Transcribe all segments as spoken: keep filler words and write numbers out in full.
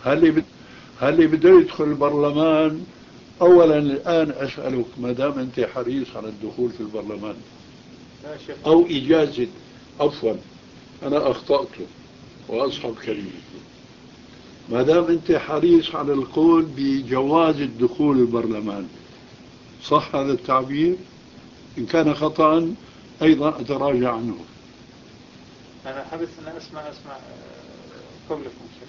هل هل بده يدخل البرلمان؟ أولا الآن أسألك، ما دام أنت حريص على الدخول في البرلمان أو إجازة، عفوا أنا أخطأت وأصحب كلمة، ما دام أنت حريص على القول بجواز الدخول البرلمان، صح هذا التعبير؟ إن كان خطأ أيضا أتراجع عنه. أنا حريص أن أسمع أسمع قولكم شيخ.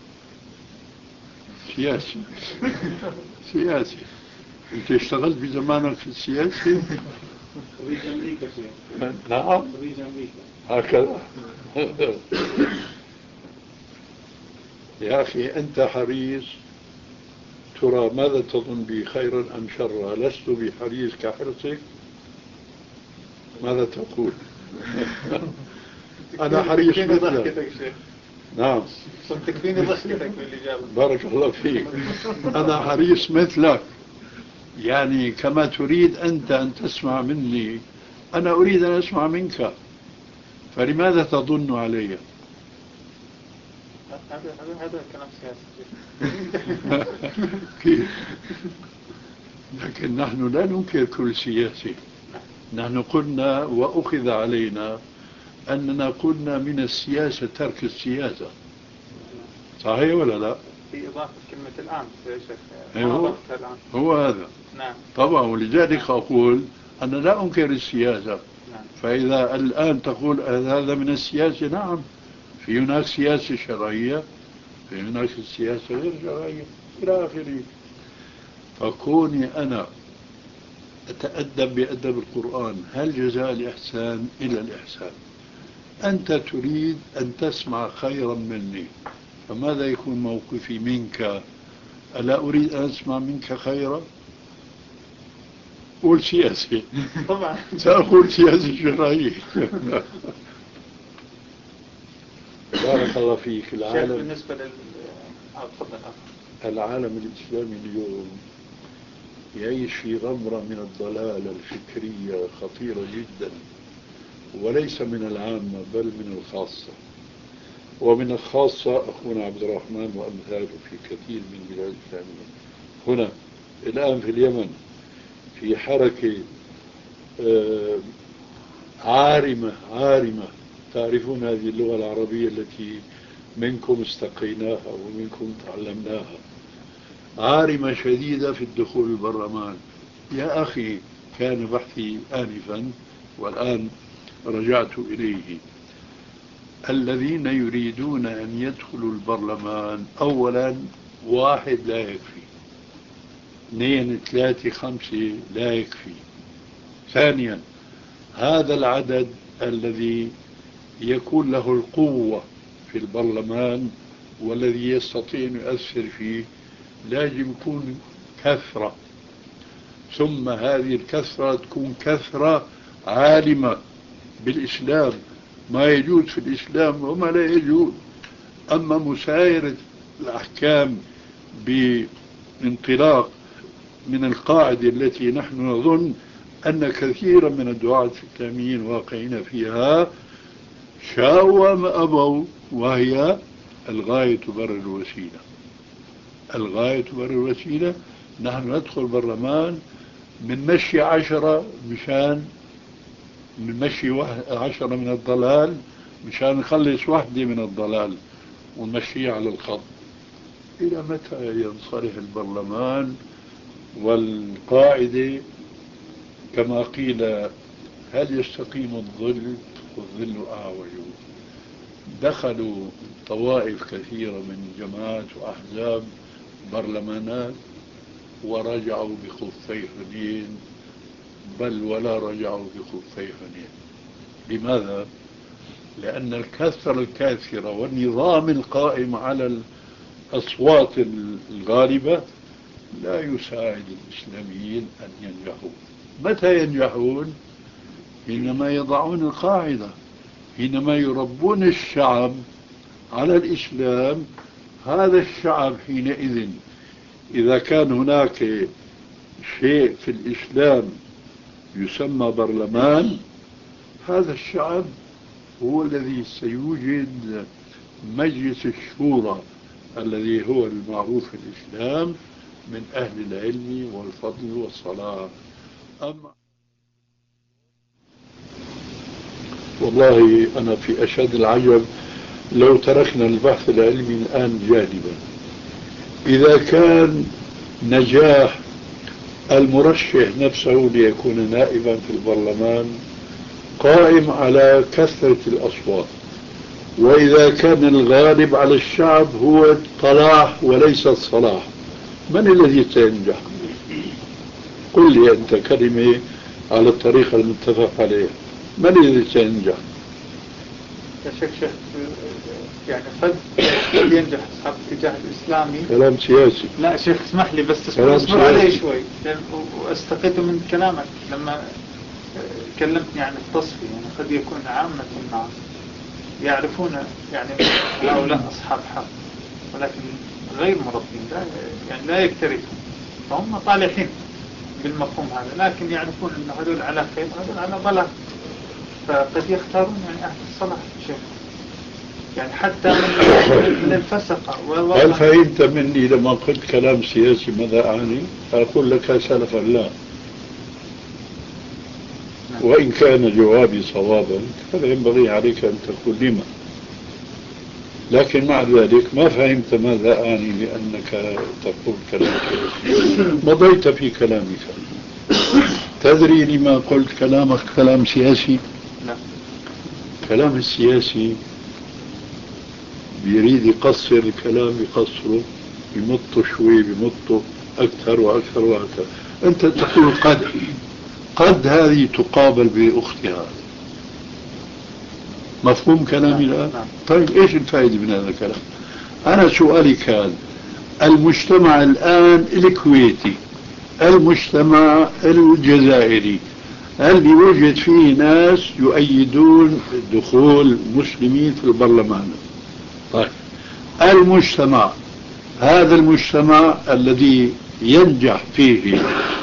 سياسي سياسي. أنت اشتغلت بزمانك في السياسة؟ خريج أمريكا شيخ. نعم خريج أمريكا هكذا. يا أخي أنت حريص، ترى ماذا تظن بي، خيرا أم شرا؟ لست بحريص كحرصك. ماذا تقول؟ أنا حريص مثلك. نعم تكفيني ضحكتك بالإجابة. بارك الله فيك. أنا حريص مثلك، يعني كما تريد أنت أن تسمع مني أنا أريد أن أسمع منك، فلماذا تظن علي؟ هذا هذا كلام سياسي. كيف؟ لكن نحن لا ننكر كل سياسي. نحن قلنا وأخذ علينا أننا قلنا من السياسة ترك السياسة، صحيح ولا لا؟ في إضافة كلمة الآن يا شيخ. هو, هو هذا. نعم. طبعا، ولذلك نعم. أقول أنا لا أنكر السياسة. نعم. فإذا الآن تقول هذا من السياسة، نعم، في هناك سياسة شرعية، في هناك سياسة غير شرعية إلى آخره. فكوني أنا أتأدب بأدب القرآن، هل جزاء الإحسان إلا الإحسان؟ أنت تريد أن تسمع خيرا مني، فماذا يكون موقفي منك؟ ألا أريد أن أسمع منك خيرا؟ قول سياسي. طبعا سأقول سياسي شرعي. بارك الله فيك. العالم بالنسبة لل العالم الإسلامي اليوم يعيش في غمرة من الضلالة الفكرية خطيرة جدا، وليس من العامة بل من الخاصة. ومن الخاصة أخونا عبد الرحمن وأمثاله في كثير من البلاد الإسلامية. هنا الآن في اليمن في حركة عارمة عارمة، تعرفون هذه اللغة العربية التي منكم استقيناها ومنكم تعلمناها، عارمة شديدة في الدخول البرلمان. يا أخي كان بحثي آنفا والآن رجعت إليه. الذين يريدون أن يدخلوا البرلمان، أولا واحد لا يكفي، اثنين ثلاثة خمسة لا يكفي. ثانيا هذا العدد الذي يكون له القوة في البرلمان والذي يستطيع أن يؤثر فيه لازم يكون كثرة، ثم هذه الكثرة تكون كثرة عالمة بالإسلام، ما يجوز في الإسلام وما لا يجوز. أما مسايرة الأحكام بانطلاق من القاعدة التي نحن نظن أن كثيرا من الدعاة الإسلاميين واقعين فيها شاءوا وما أبوا، وهي الغاية تبرر الوسيلة. الغاية تبرر الوسيلة. نحن ندخل البرلمان من مشي عشرة مشان من مشي عشرة من الضلال مشان نخلص وحدة من الضلال ونمشيها على الخط. إلى متى ينصلح البرلمان؟ والقاعدة كما قيل هل يستقيم الظل والظل أعوج. دخلوا طوائف كثيرة من جماعات وأحزاب برلمانات ورجعوا بخفي حنين، بل ولا رجعوا بخفي حنين. لماذا؟ لأن الكثرة الكاثرة والنظام القائم على الأصوات الغالبة لا يساعد الإسلاميين أن ينجحوا. متى ينجحون؟ حينما يضعون القاعدة، حينما يربون الشعب على الإسلام. هذا الشعب حينئذ إذا كان هناك شيء في الإسلام يسمى برلمان، هذا الشعب هو الذي سيوجد مجلس الشورى الذي هو المعروف في الإسلام من أهل العلم والفضل والصلاح. أما والله أنا في أشد العجب لو تركنا البحث العلمي الآن جانبا، إذا كان نجاح المرشح نفسه ليكون نائبا في البرلمان قائم على كثرة الأصوات، وإذا كان الغالب على الشعب هو الطلاح وليس الصلاح، من الذي سينجح؟ قل لي أنت كلمة على الطريقة المتفق عليها، من الذي سينجح؟ يا شيخ شيخ يعني قد ينجح أصحاب الاتجاه الإسلامي. كلام سياسي. لا شيخ اسمح لي بس اصبر عليه شوي، واستقيت من كلامك لما كلمتني عن التصفية، يعني قد يكون عامة الناس يعرفون يعني هؤلاء أصحاب حق ولكن غير مربين، لا يعني لا يكترثون، فهم طالحين بالمفهوم هذا، لكن يعرفون أن هذول على خير وهذول على ضلال، فقد يختارون يعني أهل الصلاح شيخ، يعني حتى من, من الفسقة. هل فهمت مني لما قلت كلام سياسي ماذا أعني؟ أقول لك سلفا لا، وإن كان جوابي صوابا فينبغي عليك أن تقول لما، لكن مع ذلك ما فهمت ماذا أعني لأنك تقول كلام سياسي، مضيت في كلامك. تدري لما قلت كلامك كلام سياسي؟ لا. كلام السياسي بيريد يقصر الكلام يقصره، يمطه شوي بيمطه أكثر وأكثر وأكثر. أنت تقول قد قد هذه تقابل بأختها، مفهوم كلامي الآن؟ طيب إيش الفائدة من هذا الكلام؟ أنا سؤالي كان المجتمع الآن الكويتي، المجتمع الجزائري، هل يوجد فيه ناس يؤيدون دخول مسلمين في البرلمان؟ طيب المجتمع هذا المجتمع الذي ينجح فيه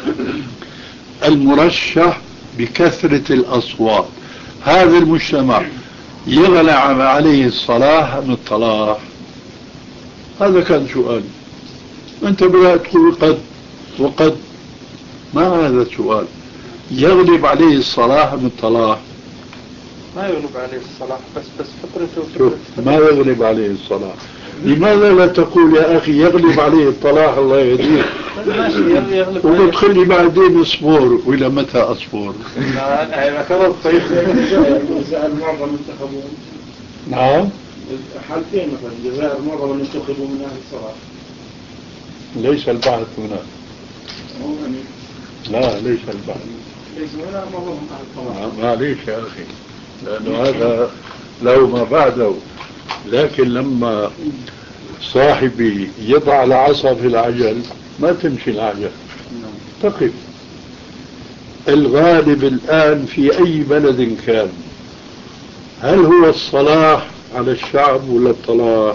المرشح بكثرة الأصوات، هذا المجتمع يغلى عليه الصلاح أم الطلاح؟ هذا كان سؤالي. أنت بلا تقول قد وقد، ما هذا السؤال؟ يغلب عليه الصلاح أم الطلاح؟ ما يغلب عليه الصلاح، بس بس فطرته شوف ما يغلب عليه الصلاح. لماذا لا تقول يا أخي يغلب عليه الطلاح الله يهديك؟ وبتقول لي بعدين اصبر، وإلى متى أصبر؟ لا خلاص. طيب الجزائر معظم منتخبون. نعم. حالتين مثلا الجزائر معظم منتخبون من أهل الصلاح. ليس البعث هنا. لا ليس البعث. ليس هنا معظم أهل الصلاح. معليش يا أخي، لأنه هذا لو ما بعده، لكن لما صاحبي يضع العصا في العجل ما تمشي العجل، تقف. الغالب الآن في أي بلد كان، هل هو الصلاح على الشعب ولا الطلاح؟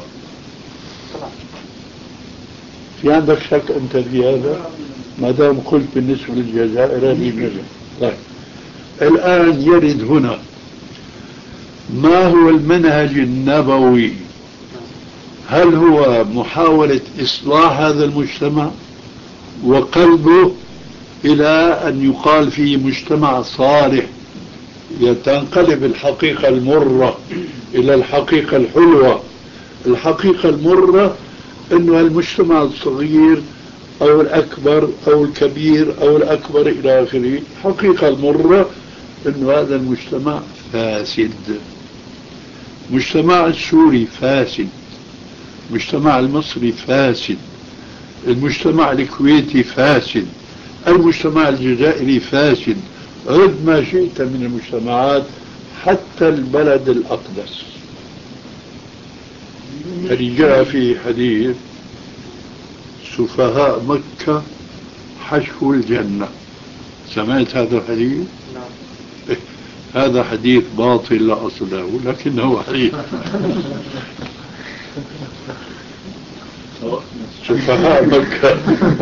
في عندك شك أنت في هذا؟ ما دام قلت بالنسبة للجزائر هذه نجم. طيب الآن يرد هنا ما هو المنهج النبوي؟ هل هو محاولة إصلاح هذا المجتمع وقلبه إلى أن يقال فيه مجتمع صالح، يتنقلب الحقيقة المرة إلى الحقيقة الحلوة؟ الحقيقة المرة أنه المجتمع الصغير أو الأكبر أو الكبير أو الأكبر إلى آخره، الحقيقة المرة أنه هذا المجتمع فاسد. مجتمع السوري فاسد، المجتمع المصري فاسد، المجتمع الكويتي فاسد، المجتمع الجزائري فاسد، عد ما شئت من المجتمعات، حتى البلد الأقدس الذي جاء في حديث سفهاء مكة حشو الجنة. سمعت هذا الحديث؟ نعم. هذا حديث باطل لا أصل له، لكنه حديث. سفهاء مكة.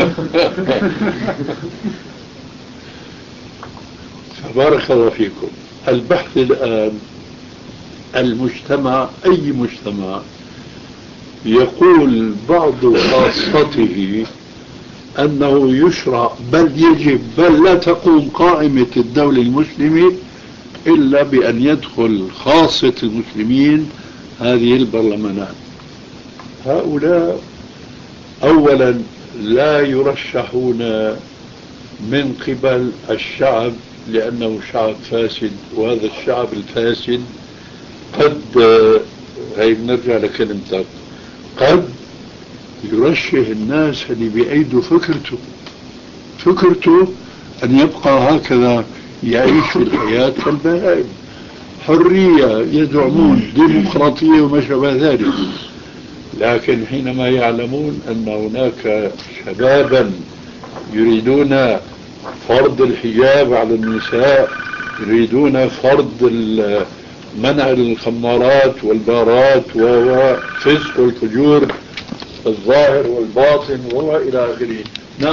بارك الله فيكم. البحث الآن المجتمع، أي مجتمع يقول بعض خاصته أنه يشرع بل يجب بل لا تقوم قائمة الدولة المسلمة إلا بأن يدخل خاصة المسلمين هذه البرلمانات. هؤلاء أولا لا يرشحون من قبل الشعب لأنه شعب فاسد، وهذا الشعب الفاسد قد، هاي بنرجع لكلمتك، قد يرشح الناس اللي بأيدوا فكرته فكرته أن يبقى هكذا يعيش في الحياة كالبهائم، حرية، يزعمون ديمقراطية وما شابه ذلك. لكن حينما يعلمون أن هناك شبابا يريدون فرض الحجاب على النساء، يريدون فرض منع الخمارات والبارات وفسق والفجور الظاهر والباطن وإلى آخره. نعم.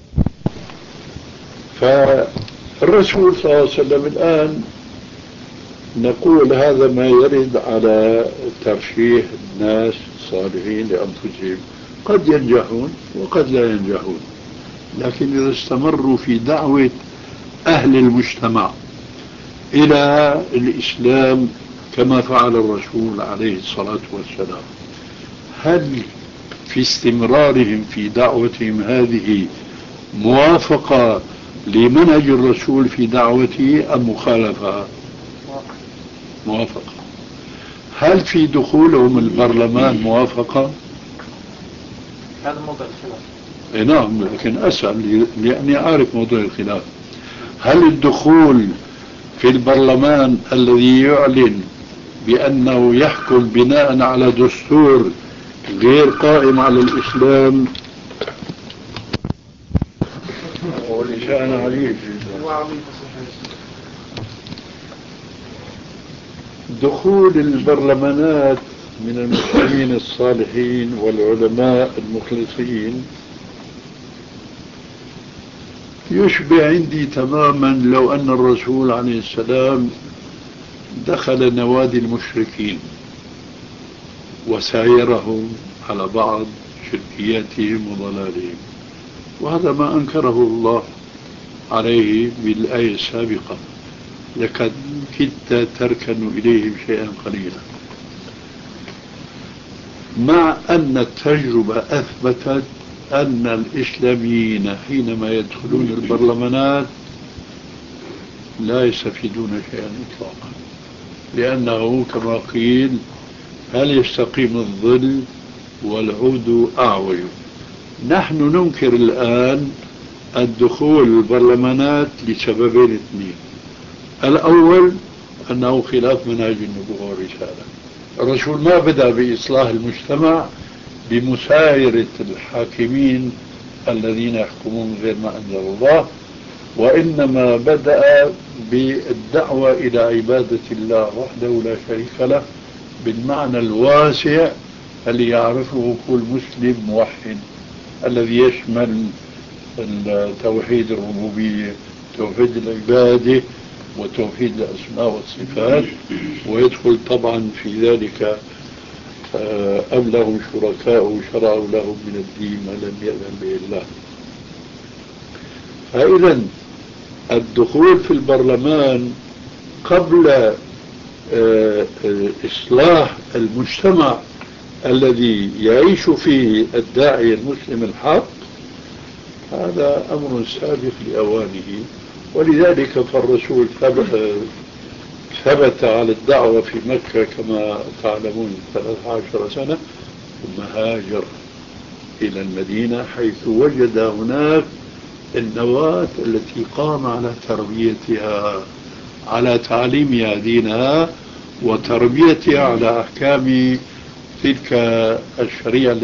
فالرسول صلى الله عليه وسلم الآن نقول هذا ما يرد على ترشيح الناس الصالحين لأنفسهم، قد ينجحون وقد لا ينجحون، لكن إذا استمروا في دعوة أهل المجتمع إلى الإسلام كما فعل الرسول عليه الصلاة والسلام، هل في استمرارهم في دعوتهم هذه موافقة لمنهج الرسول في دعوته أم مخالفة؟ موافقة. هل في دخولهم البرلمان موافقة؟ هذا موضوع الخلاف. إيه نعم، لكن أسأل لأني أعرف موضوع الخلاف. هل الدخول في البرلمان الذي يعلن بأنه يحكم بناء على دستور غير قائم على الإسلام ولشأن عجيب، دخول البرلمانات من المسلمين الصالحين والعلماء المخلصين يشبه عندي تماما لو أن الرسول عليه السلام دخل نوادي المشركين وسايرهم على بعض شركياتهم وضلالهم، وهذا ما أنكره الله عليه بالآية السابقة: لقد كدت تركن إليهم شيئا قليلا. مع أن التجربة أثبتت أن الإسلاميين حينما يدخلون البرلمانات لا يستفيدون شيئا إطلاقا، لأنه كما قيل: هل يستقيم الظل والعود أعوج. نحن ننكر الآن الدخول البرلمانات لسببين اثنين: الأول أنه خلاف منهج النبوة والرسالة. الرسول ما بدأ بإصلاح المجتمع بمسايرة الحاكمين الذين يحكمون غير ما أنزل الله، وإنما بدأ بالدعوة إلى عبادة الله وحده لا شريك له بالمعنى الواسع اللي يعرفه كل مسلم موحد، الذي يشمل توحيد الربوبية، توحيد العبادة، وتوحيد الأسماء والصفات، ويدخل طبعا في ذلك أم لهم شركاء شرعوا لهم من الدين ما لم يأذن به الله. فإذا الدخول في البرلمان قبل إصلاح المجتمع الذي يعيش فيه الداعية المسلم الحق هذا أمر سابق لأوانه، ولذلك فالرسول ثبت على الدعوة في مكة كما تعلمون ثلاث عشر سنة، ثم هاجر إلى المدينة حيث وجد هناك النواة التي قام على تربيتها، على تعليمها دينها وتربيتها على أحكام تلك الشريعة